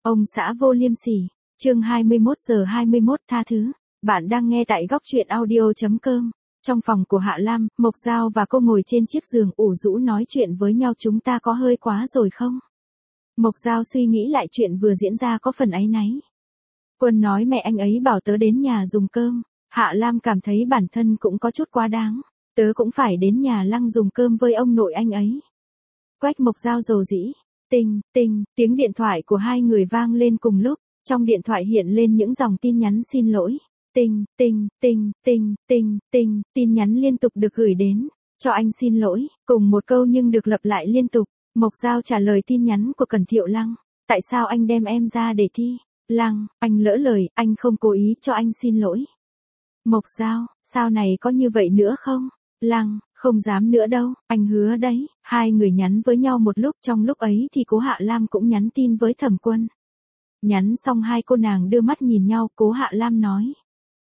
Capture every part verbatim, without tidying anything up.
Ông xã vô liêm sỉ. Chương hai mươi mốt giờ hai mươi mốt tha thứ. Bạn đang nghe tại góc truyện audio.com. Trong phòng của Hạ Lam, Mộc Giao và cô ngồi trên chiếc giường ủ rũ nói chuyện với nhau, chúng ta có hơi quá rồi không? Mộc Giao suy nghĩ lại chuyện vừa diễn ra có phần áy náy. Quân nói mẹ anh ấy bảo tớ đến nhà dùng cơm. Hạ Lam cảm thấy bản thân cũng có chút quá đáng. Tớ cũng phải đến nhà Lăng dùng cơm với ông nội anh ấy. Quách Mộc Giao dầu dĩ. Tinh, tinh, tiếng điện thoại của hai người vang lên cùng lúc. Trong điện thoại hiện lên những dòng tin nhắn xin lỗi. Tinh, tinh, tinh, tinh, tinh, tinh, tin nhắn liên tục được gửi đến. Cho anh xin lỗi, cùng một câu nhưng được lặp lại liên tục. Mộc Giao trả lời tin nhắn của Cẩn Thiệu Lăng. Tại sao anh đem em ra để thi? Lăng, anh lỡ lời, anh không cố ý, cho anh xin lỗi. Mộc Giao, sau này có như vậy nữa không? Lăng, không dám nữa đâu, anh hứa đấy. Hai người nhắn với nhau một lúc, trong lúc ấy thì Cố Hạ Lam cũng nhắn tin với Thẩm Quân. Nhắn xong hai cô nàng đưa mắt nhìn nhau, Cố Hạ Lam nói.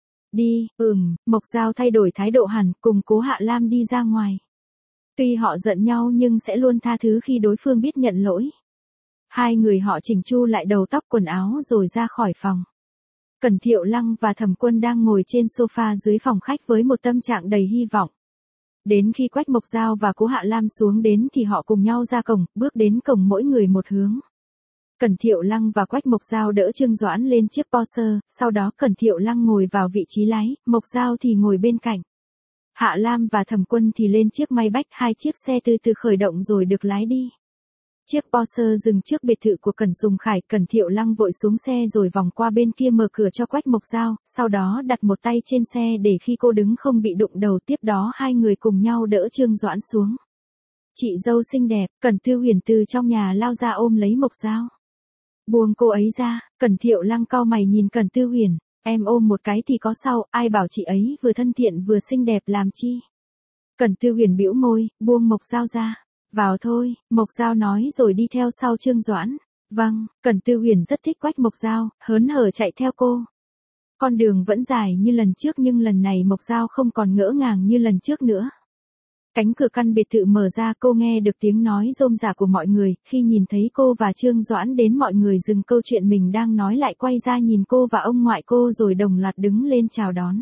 Đi, ừm, Mộc Giao thay đổi thái độ hẳn, cùng Cố Hạ Lam đi ra ngoài. Tuy họ giận nhau nhưng sẽ luôn tha thứ khi đối phương biết nhận lỗi. Hai người họ chỉnh chu lại đầu tóc quần áo rồi ra khỏi phòng. Cẩn Thiệu Lăng và Thẩm Quân đang ngồi trên sofa dưới phòng khách với một tâm trạng đầy hy vọng. Đến khi Quách Mộc Giao và Cố Hạ Lam xuống đến thì họ cùng nhau ra cổng, bước đến cổng mỗi người một hướng. Cẩn Thiệu Lăng và Quách Mộc Giao đỡ Trương Doãn lên chiếc Porsche, sau đó Cẩn Thiệu Lăng ngồi vào vị trí lái, Mộc Giao thì ngồi bên cạnh. Hạ Lam và Thẩm Quân thì lên chiếc Maybach, hai chiếc xe từ từ khởi động rồi được lái đi. Chiếc Porsche dừng trước biệt thự của Cẩn Sùng Khải, Cẩn Thiệu Lăng vội xuống xe rồi vòng qua bên kia mở cửa cho Quách Mộc Giao, sau đó đặt một tay trên xe để khi cô đứng không bị đụng đầu, tiếp đó hai người cùng nhau đỡ Trương Doãn xuống. Chị dâu xinh đẹp, Cẩn Tư Huyền từ trong nhà lao ra ôm lấy Mộc Giao. Buông cô ấy ra, Cẩn Thiệu Lăng cau mày nhìn Cẩn Tư Huyền, em ôm một cái thì có sao, ai bảo chị ấy vừa thân thiện vừa xinh đẹp làm chi. Cẩn Tư Huyền bĩu môi, buông Mộc Giao ra. Vào thôi, Mộc Giao nói rồi đi theo sau Trương Doãn. Vâng, Cẩn Tư Huyền rất thích Quách Mộc Giao, hớn hở chạy theo cô. Con đường vẫn dài như lần trước nhưng lần này Mộc Giao không còn ngỡ ngàng như lần trước nữa. Cánh cửa căn biệt thự mở ra, cô nghe được tiếng nói rôm rả của mọi người, khi nhìn thấy cô và Trương Doãn đến mọi người dừng câu chuyện mình đang nói lại quay ra nhìn cô và ông ngoại cô rồi đồng loạt đứng lên chào đón.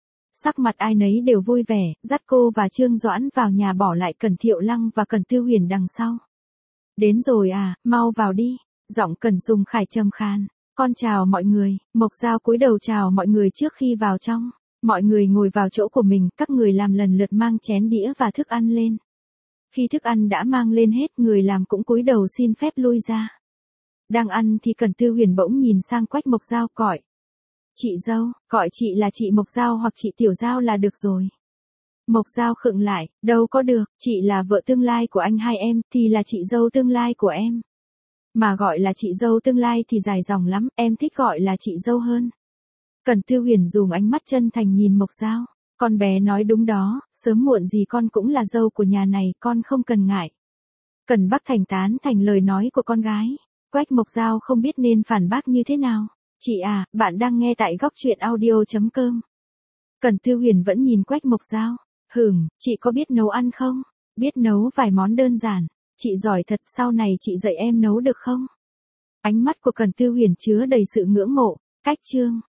Sắc mặt ai nấy đều vui vẻ, dắt cô và Trương Doãn vào nhà bỏ lại Cẩn Thiệu Lăng và Cẩn Tư Huyền đằng sau. Đến rồi à, mau vào đi, giọng Cẩn Sùng Khải trầm khan. Con chào mọi người, Mộc Giao cúi đầu chào mọi người trước khi vào trong. Mọi người ngồi vào chỗ của mình, các người làm lần lượt mang chén đĩa và thức ăn lên. Khi thức ăn đã mang lên hết, người làm cũng cúi đầu xin phép lui ra. Đang ăn thì Cẩn Tư Huyền bỗng nhìn sang Quách Mộc Giao gọi. Chị dâu, gọi chị là chị Mộc Giao hoặc chị Tiểu Giao là được rồi. Mộc Giao khựng lại, đâu có được, chị là vợ tương lai của anh hai em, thì là chị dâu tương lai của em. Mà gọi là chị dâu tương lai thì dài dòng lắm, em thích gọi là chị dâu hơn. Cẩn Tư Huyền dùng ánh mắt chân thành nhìn Mộc Giao. Con bé nói đúng đó, sớm muộn gì con cũng là dâu của nhà này, con không cần ngại. Cẩn Bắc Thành tán thành lời nói của con gái. Quách Mộc Giao không biết nên phản bác như thế nào. Chị à, bạn đang nghe tại góc truyện audio.com. Cẩn Tư Huyền vẫn nhìn Quách Mộc Giao. Hừm, chị có biết nấu ăn không? Biết nấu vài món đơn giản. Chị giỏi thật, sau này chị dạy em nấu được không? Ánh mắt của Cẩn Tư Huyền chứa đầy sự ngưỡng mộ. Cách chương,